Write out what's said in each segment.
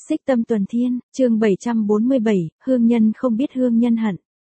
Xích Tâm Tuần Thiên, chương 747, hương nhân không biết hương nhân hận.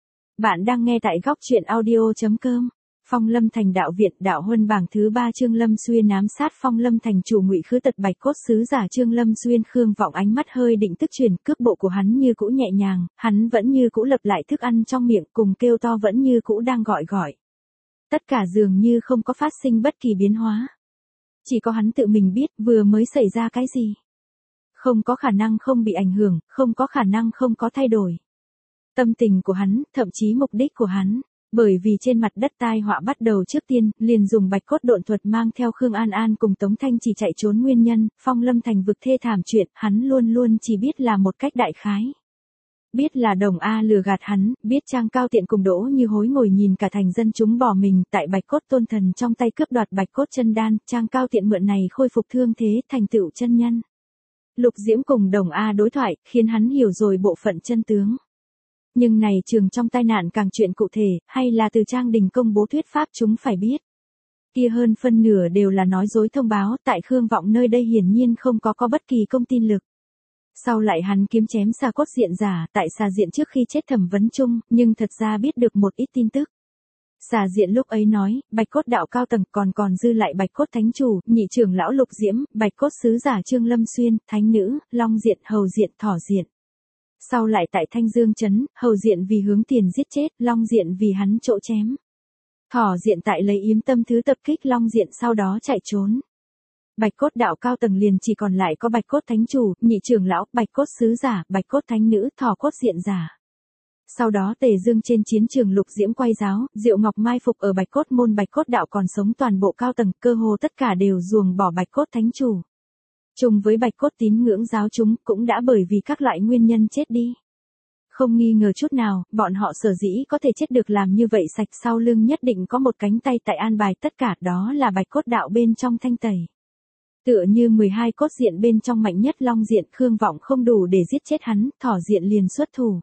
Bạn đang nghe tại góc truyện audio.com. Phong Lâm Thành đạo viện đạo huân bảng thứ 3 Trương Lâm Xuyên ám sát Phong Lâm Thành chủ Ngụy Khứ Tật Bạch Cốt sứ giả Trương Lâm Xuyên. Khương Vọng ánh mắt hơi định tức chuyển, cước bộ của hắn như cũ nhẹ nhàng, hắn vẫn như cũ lập lại thức ăn trong miệng, cùng kêu to vẫn như cũ đang gọi. Tất cả dường như không có phát sinh bất kỳ biến hóa. Chỉ có hắn tự mình biết vừa mới xảy ra cái gì. Không có khả năng không bị ảnh hưởng, không có khả năng không có thay đổi. Tâm tình của hắn, thậm chí mục đích của hắn, bởi vì trên mặt đất tai họa bắt đầu trước tiên, liền dùng Bạch Cốt độn thuật mang theo Khương An An cùng Tống Thanh chỉ chạy trốn nguyên nhân. Phong Lâm Thành vực thê thảm chuyện, hắn luôn luôn chỉ biết là một cách đại khái. Biết là Đồng A lừa gạt hắn, biết Trang Cao Tiện cùng Đỗ Như Hối ngồi nhìn cả thành dân chúng bỏ mình tại Bạch Cốt tôn thần trong tay cướp đoạt Bạch Cốt chân đan, Trang Cao Tiện mượn này khôi phục thương thế, thành tựu chân nhân. Lục Diễm cùng Đồng A đối thoại, khiến hắn hiểu rồi bộ phận chân tướng. Nhưng này trường trong tai nạn càng chuyện cụ thể, hay là từ Trang Đình công bố thuyết pháp chúng phải biết. Kia hơn phân nửa đều là nói dối thông báo, tại Khương Vọng nơi đây hiển nhiên không có bất kỳ công tin lực. Sau lại hắn kiếm chém xà cốt diện giả, tại xà diện trước khi chết thẩm vấn chung, nhưng thật ra biết được một ít tin tức. Xà diện lúc ấy nói, Bạch Cốt đạo cao tầng còn dư lại Bạch Cốt thánh chủ, nhị trưởng lão Lục Diễm, Bạch Cốt sứ giả Trương Lâm Xuyên, thánh nữ, Long diện, Hầu diện, Thỏ diện. Sau lại tại Thanh Dương trấn, Hầu diện vì hướng tiền giết chết, Long diện vì hắn chỗ chém. Thỏ diện tại lấy yếm tâm thứ tập kích Long diện sau đó chạy trốn. Bạch Cốt đạo cao tầng liền chỉ còn lại có Bạch Cốt thánh chủ, nhị trưởng lão, Bạch Cốt sứ giả, Bạch Cốt thánh nữ, Thỏ cốt diện giả. Sau đó Tề Dương trên chiến trường Lục Diễm quay giáo, Diệu Ngọc mai phục ở Bạch Cốt môn Bạch Cốt đạo còn sống toàn bộ cao tầng, cơ hồ tất cả đều ruồng bỏ Bạch Cốt thánh chủ. Chung với Bạch Cốt tín ngưỡng giáo chúng cũng đã bởi vì các loại nguyên nhân chết đi. Không nghi ngờ chút nào, bọn họ sở dĩ có thể chết được làm như vậy sạch sau lưng nhất định có một cánh tay tại an bài tất cả, đó là Bạch Cốt đạo bên trong thanh tẩy. Tựa như 12 cốt diện bên trong mạnh nhất Long diện, Khương Vọng không đủ để giết chết hắn, Thỏ diện liền xuất thủ.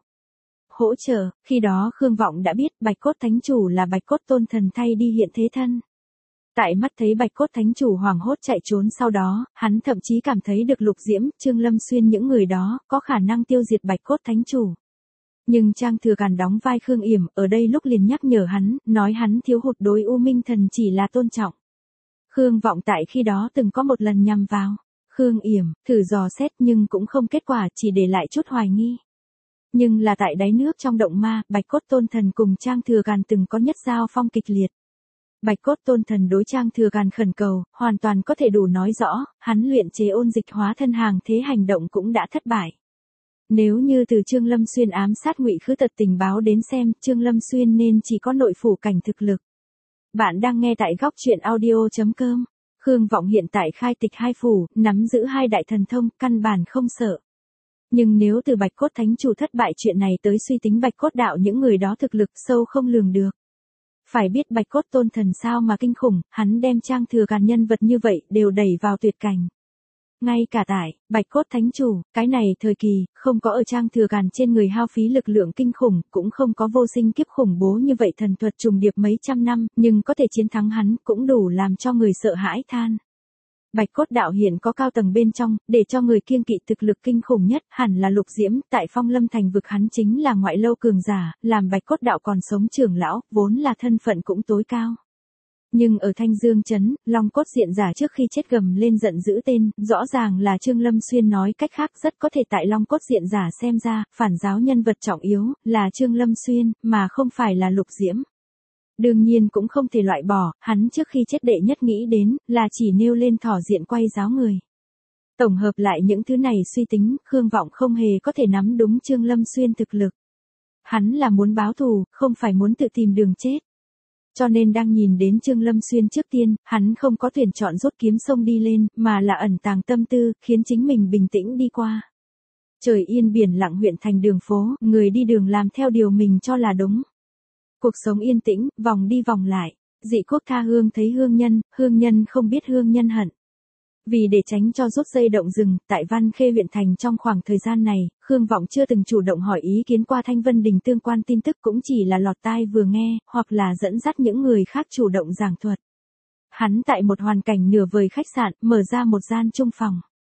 Hỗ trợ, khi đó Khương Vọng đã biết Bạch Cốt thánh chủ là Bạch Cốt tôn thần thay đi hiện thế thân. Tại mắt thấy Bạch Cốt thánh chủ hoảng hốt chạy trốn sau đó, hắn thậm chí cảm thấy được Lục Diễm, Trương Lâm Xuyên những người đó có khả năng tiêu diệt Bạch Cốt thánh chủ. Nhưng Trang Thừa Càn đóng vai Khương Yểm ở đây lúc liền nhắc nhở hắn, nói hắn thiếu hụt đối U Minh thần chỉ là tôn trọng. Khương Vọng tại khi đó từng có một lần nhằm vào Khương Yểm, thử dò xét nhưng cũng không kết quả, chỉ để lại chút hoài nghi. Nhưng là tại đáy nước trong động ma, Bạch Cốt tôn thần cùng Trang Thừa Càn từng có nhất giao phong kịch liệt. Bạch Cốt tôn thần đối Trang Thừa Càn khẩn cầu, hoàn toàn có thể đủ nói rõ, hắn luyện chế ôn dịch hóa thân hàng thế hành động cũng đã thất bại. Nếu như từ Trương Lâm Xuyên ám sát Ngụy Khứ Tật tình báo đến xem, Trương Lâm Xuyên nên chỉ có nội phủ cảnh thực lực. Bạn đang nghe tại góc truyện audio.com. Khương Vọng hiện tại khai tịch 2 phủ, nắm giữ 2 đại thần thông, căn bản không sợ. Nhưng nếu từ Bạch Cốt thánh chủ thất bại chuyện này tới suy tính Bạch Cốt đạo những người đó thực lực sâu không lường được. Phải biết Bạch Cốt tôn thần sao mà kinh khủng, hắn đem Trang Thừa Càn nhân vật như vậy đều đẩy vào tuyệt cảnh. Ngay cả tại Bạch Cốt thánh chủ, cái này thời kỳ, không có ở Trang Thừa Càn trên người hao phí lực lượng kinh khủng, cũng không có vô sinh kiếp khủng bố như vậy thần thuật trùng điệp mấy trăm năm, nhưng có thể chiến thắng hắn cũng đủ làm cho người sợ hãi than. Bạch Cốt đạo hiện có cao tầng bên trong, để cho người kiêng kỵ thực lực kinh khủng nhất, hẳn là Lục Diễm, tại Phong Lâm Thành vực hắn chính là ngoại lâu cường giả, làm Bạch Cốt đạo còn sống trưởng lão, vốn là thân phận cũng tối cao. Nhưng ở Thanh Dương trấn, Long cốt diện giả trước khi chết gầm lên giận dữ tên, rõ ràng là Trương Lâm Xuyên, nói cách khác rất có thể tại Long cốt diện giả xem ra, phản giáo nhân vật trọng yếu, là Trương Lâm Xuyên, mà không phải là Lục Diễm. Đương nhiên cũng không thể loại bỏ, hắn trước khi chết đệ nhất nghĩ đến, là chỉ nêu lên Thỏ diện quay giáo người. Tổng hợp lại những thứ này suy tính, Khương Vọng không hề có thể nắm đúng Trương Lâm Xuyên thực lực. Hắn là muốn báo thù, không phải muốn tự tìm đường chết. Cho nên đang nhìn đến Trương Lâm Xuyên trước tiên, hắn không có tuyển chọn rút kiếm sông đi lên, mà là ẩn tàng tâm tư, khiến chính mình bình tĩnh đi qua. Trời yên biển lặng huyện thành đường phố, người đi đường làm theo điều mình cho là đúng. Cuộc sống yên tĩnh, vòng đi vòng lại. Dị quốc tha hương thấy hương nhân không biết hương nhân hận. Vì để tránh cho rút dây động rừng, tại Văn Khê huyện thành trong khoảng thời gian này, Khương Vọng chưa từng chủ động hỏi ý kiến qua Thanh Vân Đình tương quan tin tức, cũng chỉ là lọt tai vừa nghe, hoặc là dẫn dắt những người khác chủ động giảng thuật. Hắn tại một hoàn cảnh nửa vời khách sạn, mở ra một gian chung phòng.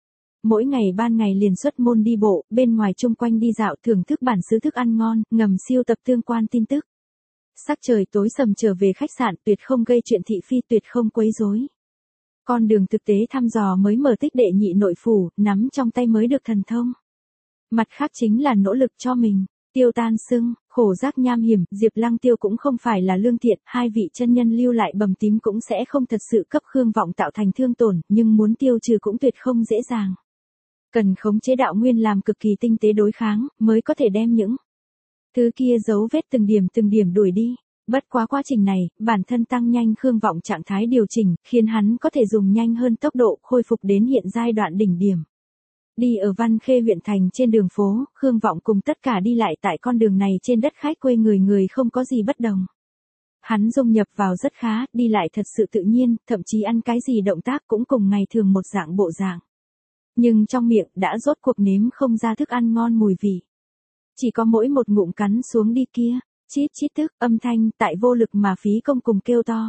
mỗi ngày ban ngày liền xuất môn đi bộ, bên ngoài chung quanh đi dạo thưởng thức bản xứ thức ăn ngon, ngầm siêu tập tương quan tin tức. Sắc trời tối sầm trở về khách sạn, tuyệt không gây chuyện thị phi, tuyệt không quấy rối. Con đường thực tế thăm dò mới mở tích đệ nhị nội phủ, nắm trong tay mới được thần thông. Mặt khác chính là nỗ lực cho mình, tiêu tan sưng, khổ giác nham hiểm, Diệp Lăng Tiêu cũng không phải là lương thiện, hai vị chân nhân lưu lại bầm tím cũng sẽ không thật sự cấp Khương Vọng tạo thành thương tổn, nhưng muốn tiêu trừ cũng tuyệt không dễ dàng. Cần khống chế đạo nguyên làm cực kỳ tinh tế đối kháng, mới có thể đem những thứ kia dấu vết từng điểm đuổi đi. Bất quá quá trình này, bản thân tăng nhanh Khương Vọng trạng thái điều chỉnh, khiến hắn có thể dùng nhanh hơn tốc độ khôi phục đến hiện giai đoạn đỉnh điểm. Đi ở Văn Khê huyện thành trên đường phố, Khương Vọng cùng tất cả đi lại tại con đường này trên đất khách quê người không có gì bất đồng. Hắn dung nhập vào rất khá, đi lại thật sự tự nhiên, thậm chí ăn cái gì động tác cũng cùng ngày thường một dạng bộ dạng. Nhưng trong miệng đã rốt cuộc nếm không ra thức ăn ngon mùi vị. Chỉ có mỗi một ngụm cắn xuống đi kia, chít chít tức, âm thanh tại vô lực mà phí công cùng kêu to.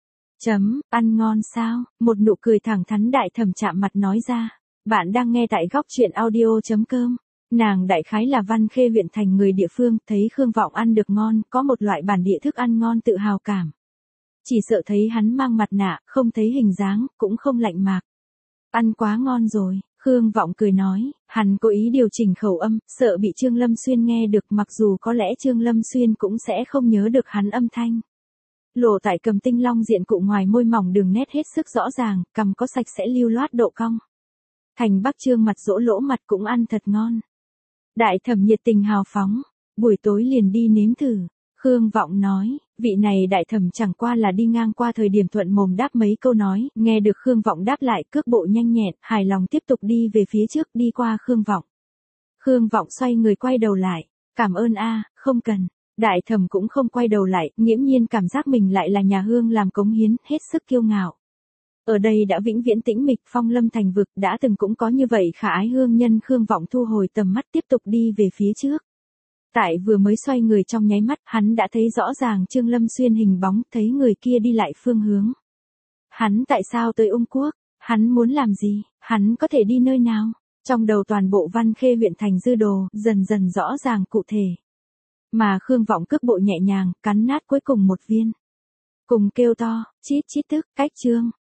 Ăn ngon sao? Một nụ cười thẳng thắn Đại Thẩm chạm mặt nói ra. Bạn đang nghe tại góc truyện audio.com. Nàng đại khái là Văn Khê huyện thành người địa phương, thấy Khương Vọng ăn được ngon, có một loại bản địa thức ăn ngon tự hào cảm. Chỉ sợ thấy hắn mang mặt nạ, không thấy hình dáng, cũng không lạnh mạc. Ăn quá ngon rồi, Khương Vọng cười nói, hắn cố ý điều chỉnh khẩu âm, sợ bị Trương Lâm Xuyên nghe được, mặc dù có lẽ Trương Lâm Xuyên cũng sẽ không nhớ được hắn âm thanh. Lộ tại cầm tinh long diện cụ ngoài môi mỏng đường nét hết sức rõ ràng, cằm có sạch sẽ lưu loát độ cong. Thành Bắc Trương mặt dỗ lỗ mặt cũng ăn thật ngon. Đại Thẩm nhiệt tình hào phóng, buổi tối liền đi nếm thử. Khương Vọng nói, vị này Đại Thẩm chẳng qua là đi ngang qua thời điểm thuận mồm đáp mấy câu nói, nghe được Khương Vọng đáp lại cước bộ nhanh nhẹn, hài lòng tiếp tục đi về phía trước, đi qua Khương Vọng. Khương Vọng xoay người quay đầu lại, cảm ơn a, không cần. Đại Thẩm cũng không quay đầu lại, nghiễm nhiên cảm giác mình lại là nhà hương làm cống hiến, hết sức kiêu ngạo. Ở đây đã vĩnh viễn tĩnh mịch, phong lâm thành vực, đã từng cũng có như vậy khả ái hương nhân. Khương Vọng thu hồi tầm mắt tiếp tục đi về phía trước. Tại vừa mới xoay người trong nháy mắt, hắn đã thấy rõ ràng Trương Lâm Xuyên hình bóng, thấy người kia đi lại phương hướng. Hắn tại sao tới Ung Quốc? Hắn muốn làm gì? Hắn có thể đi nơi nào? Trong đầu toàn bộ Văn Khê huyện thành dư đồ, dần dần rõ ràng cụ thể. Mà Khương Vọng cước bộ nhẹ nhàng, cắn nát cuối cùng một viên. Cùng kêu to, chít chít tức, cách Trương